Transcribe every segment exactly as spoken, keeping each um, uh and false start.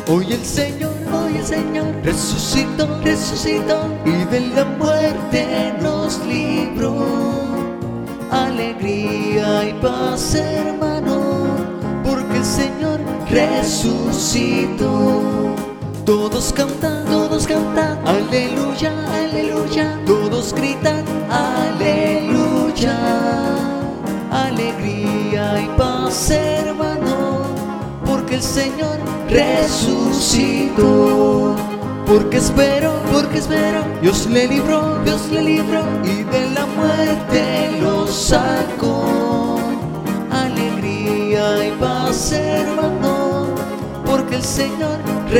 Hoy el Señor, hoy el Señor resucitó, resucitó y de la muerte nos libró. Alegría y paz, hermano, porque el Señor resucitó. Todos cantan, todos cantan, aleluya, aleluya. Todos gritan, aleluya. Alegría y paz, hermano, porque el Señor resucitó. Porque espero, porque espero, Dios le libró, Dios le libró y de la muerte lo sacó. Alegría y paz, hermano, porque el Señor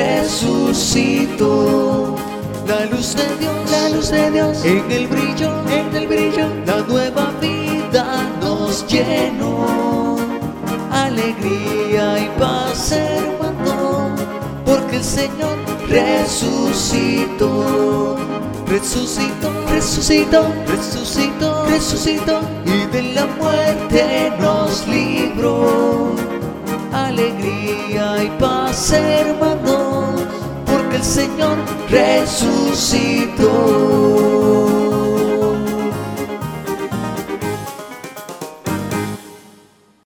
resucitó. La luz de Dios, la luz de Dios, en el brillo, en el brillo, la nueva vida nos llenó. Alegría y paz, hermano, porque el Señor resucitó. Resucitó, resucitó, resucitó, resucitó y de la muerte nos libró. Alegría y paz, hermanos, porque el Señor resucitó.